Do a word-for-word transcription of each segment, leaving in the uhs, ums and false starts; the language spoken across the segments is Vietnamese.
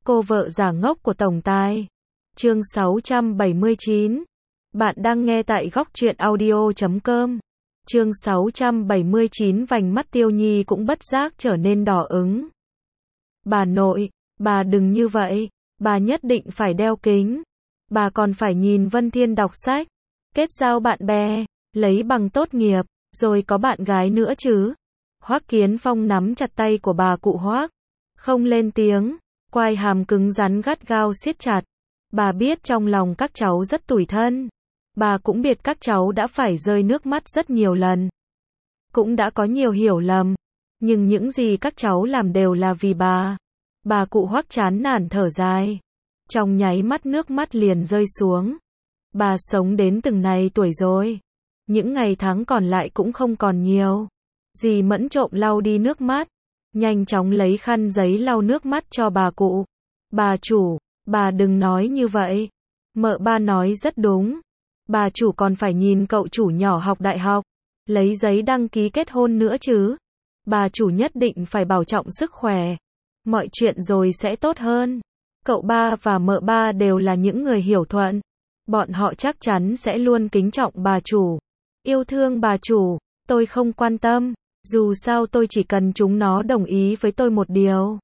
Cô vợ giả ngốc của tổng tài. Chương sáu trăm bảy mươi chín. Bạn đang nghe tại góc truyện audio chấm com. Chương sáu trăm bảy mươi chín. Vành mắt Tiêu Nhi cũng bất giác trở nên đỏ ứng. Bà nội, bà đừng như vậy, bà nhất định phải đeo kính. Bà còn phải nhìn Vân Thiên đọc sách, kết giao bạn bè, lấy bằng tốt nghiệp, rồi có bạn gái nữa chứ. Hoắc Kiến Phong nắm chặt tay của bà cụ Hoắc, không lên tiếng, quai hàm cứng rắn gắt gao siết chặt. Bà biết trong lòng các cháu rất tủi thân. Bà cũng biết các cháu đã phải rơi nước mắt rất nhiều lần. Cũng đã có nhiều hiểu lầm. Nhưng những gì các cháu làm đều là vì bà. Bà cụ Hoắc chán nản thở dài. Trong nháy mắt nước mắt liền rơi xuống. Bà sống đến từng này tuổi rồi. Những ngày tháng còn lại cũng không còn nhiều. Dì Mẫn trộm lau đi nước mắt. Nhanh chóng lấy khăn giấy lau nước mắt cho bà cụ. Bà chủ, bà đừng nói như vậy. Mợ ba nói rất đúng. Bà chủ còn phải nhìn cậu chủ nhỏ học đại học, lấy giấy đăng ký kết hôn nữa chứ. Bà chủ nhất định phải bảo trọng sức khỏe. Mọi chuyện rồi sẽ tốt hơn. Cậu ba và mợ ba đều là những người hiểu thuận. Bọn họ chắc chắn sẽ luôn kính trọng bà chủ. Yêu thương bà chủ, tôi không quan tâm. Dù sao tôi chỉ cần chúng nó đồng ý với tôi một điều.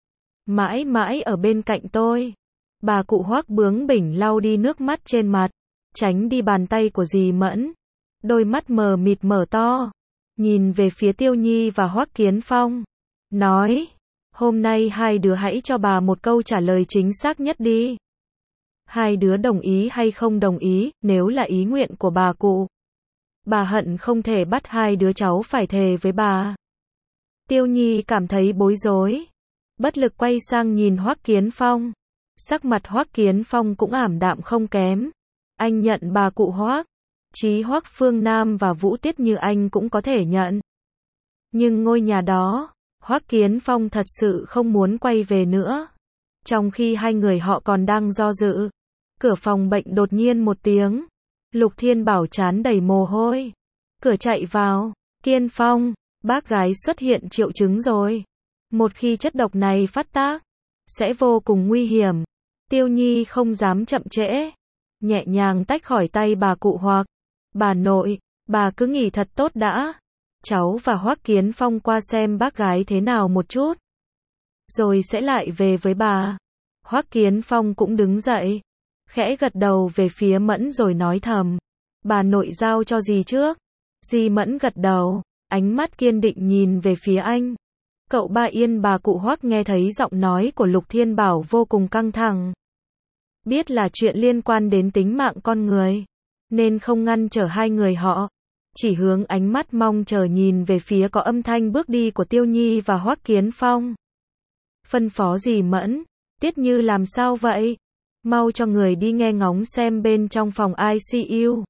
Mãi mãi ở bên cạnh tôi. Bà cụ Hoắc bướng bỉnh lau đi nước mắt trên mặt, tránh đi bàn tay của dì Mẫn. Đôi mắt mờ mịt mở to, nhìn về phía Tiêu Nhi và Hoắc Kiến Phong. Nói, hôm nay hai đứa hãy cho bà một câu trả lời chính xác nhất đi. Hai đứa đồng ý hay không đồng ý, nếu là ý nguyện của bà cụ. Bà hận không thể bắt hai đứa cháu phải thề với bà. Tiêu Nhi cảm thấy bối rối. Bất lực quay sang nhìn Hoắc Kiến Phong. Sắc mặt Hoắc Kiến Phong cũng ảm đạm không kém. Anh nhận bà cụ Hoắc. Chí Hoắc Phương Nam và Vũ Tiết Như anh cũng có thể nhận. Nhưng ngôi nhà đó, Hoắc Kiến Phong thật sự không muốn quay về nữa. Trong khi hai người họ còn đang do dự, cửa phòng bệnh đột nhiên một tiếng. Lục Thiên Bảo trán đầy mồ hôi. Cửa chạy vào. Kiên Phong, bác gái xuất hiện triệu chứng rồi. Một khi chất độc này phát tác, sẽ vô cùng nguy hiểm. Tiêu Nhi không dám chậm trễ. Nhẹ nhàng tách khỏi tay bà cụ Hoắc. Bà nội, bà cứ nghỉ thật tốt đã. Cháu và Hoắc Kiến Phong qua xem bác gái thế nào một chút. Rồi sẽ lại về với bà. Hoắc Kiến Phong cũng đứng dậy. Khẽ gật đầu về phía Mẫn rồi nói thầm. Bà nội giao cho dì trước. Dì Mẫn gật đầu, ánh mắt kiên định nhìn về phía anh. Cậu ba Yên bà cụ Hoắc nghe thấy giọng nói của Lục Thiên Bảo vô cùng căng thẳng. Biết là chuyện liên quan đến tính mạng con người, nên không ngăn trở hai người họ. Chỉ hướng ánh mắt mong chờ nhìn về phía có âm thanh bước đi của Tiêu Nhi và Hoắc Kiến Phong. Phân phó dì Mẫn, Tiết Như làm sao vậy? Mau cho người đi nghe ngóng xem bên trong phòng i xê u.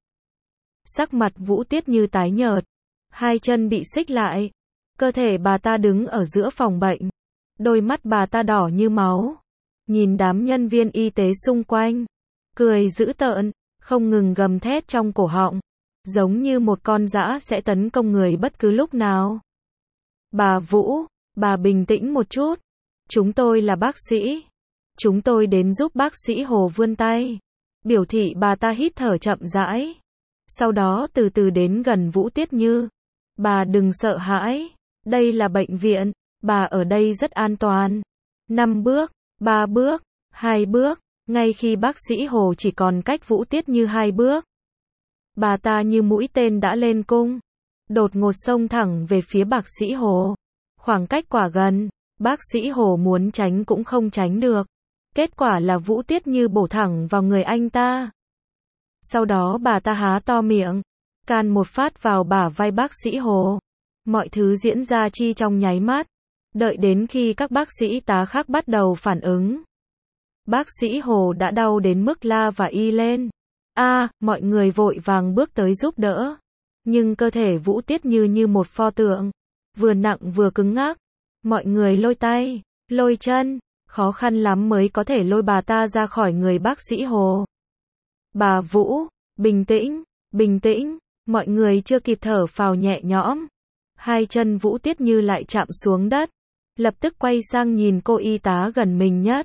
Sắc mặt Vũ Tiết Như tái nhợt, hai chân bị xích lại, cơ thể bà ta đứng ở giữa phòng bệnh, đôi mắt bà ta đỏ như máu, nhìn đám nhân viên y tế xung quanh, cười dữ tợn, không ngừng gầm thét trong cổ họng, giống như một con dã sẽ tấn công người bất cứ lúc nào. Bà Vũ, bà bình tĩnh một chút, chúng tôi là bác sĩ. Chúng tôi đến giúp bác sĩ Hồ vươn tay. Biểu thị bà ta hít thở chậm rãi. Sau đó từ từ đến gần Vũ Tiết Như. Bà đừng sợ hãi. Đây là bệnh viện. Bà ở đây rất an toàn. Năm bước, ba bước, hai bước. Ngay khi bác sĩ Hồ chỉ còn cách Vũ Tiết Như hai bước. Bà ta như mũi tên đã lên cung. Đột ngột xông thẳng về phía bác sĩ Hồ. Khoảng cách quả gần. Bác sĩ Hồ muốn tránh cũng không tránh được. Kết quả là Vũ Tiết Như bổ thẳng vào người anh ta. Sau đó bà ta há to miệng, can một phát vào bả vai bác sĩ Hồ. Mọi thứ diễn ra chi trong nháy mắt. Đợi đến khi các bác sĩ tá khác bắt đầu phản ứng. Bác sĩ Hồ đã đau đến mức la và y lên. A, à, mọi người vội vàng bước tới giúp đỡ. Nhưng cơ thể Vũ Tiết Như như một pho tượng. Vừa nặng vừa cứng ngắc. Mọi người lôi tay, lôi chân. Khó khăn lắm mới có thể lôi bà ta ra khỏi người bác sĩ Hồ. Bà Vũ, bình tĩnh, bình tĩnh, mọi người chưa kịp thở phào nhẹ nhõm. Hai chân Vũ Tiết Như lại chạm xuống đất. Lập tức quay sang nhìn cô y tá gần mình nhất.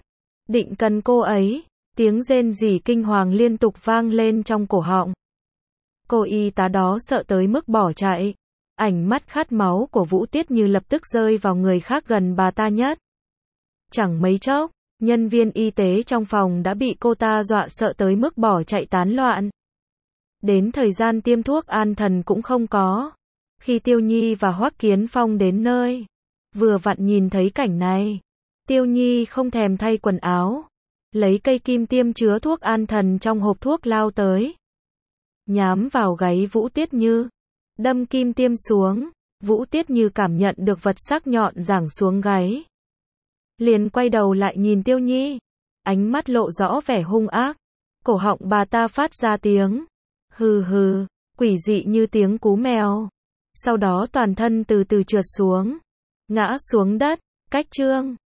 định cần cô ấy. Tiếng rên rỉ kinh hoàng liên tục vang lên trong cổ họng. Cô y tá đó sợ tới mức bỏ chạy. Ánh mắt khát máu của Vũ Tiết Như lập tức rơi vào người khác gần bà ta nhất. Chẳng mấy chốc, nhân viên y tế trong phòng đã bị cô ta dọa sợ tới mức bỏ chạy tán loạn. Đến thời gian tiêm thuốc an thần cũng không có. Khi Tiêu Nhi và Hoắc Kiến Phong đến nơi, vừa vặn nhìn thấy cảnh này. Tiêu Nhi không thèm thay quần áo, lấy cây kim tiêm chứa thuốc an thần trong hộp thuốc lao tới. Nhắm vào gáy Vũ Tiết Như, đâm kim tiêm xuống. Vũ Tiết Như cảm nhận được vật sắc nhọn giằng xuống gáy. Liền quay đầu lại nhìn Tiêu Nhi, ánh mắt lộ rõ vẻ hung ác. Cổ họng bà ta phát ra tiếng hừ hừ, quỷ dị như tiếng cú mèo. Sau đó toàn thân từ từ trượt xuống, ngã xuống đất. Cách chương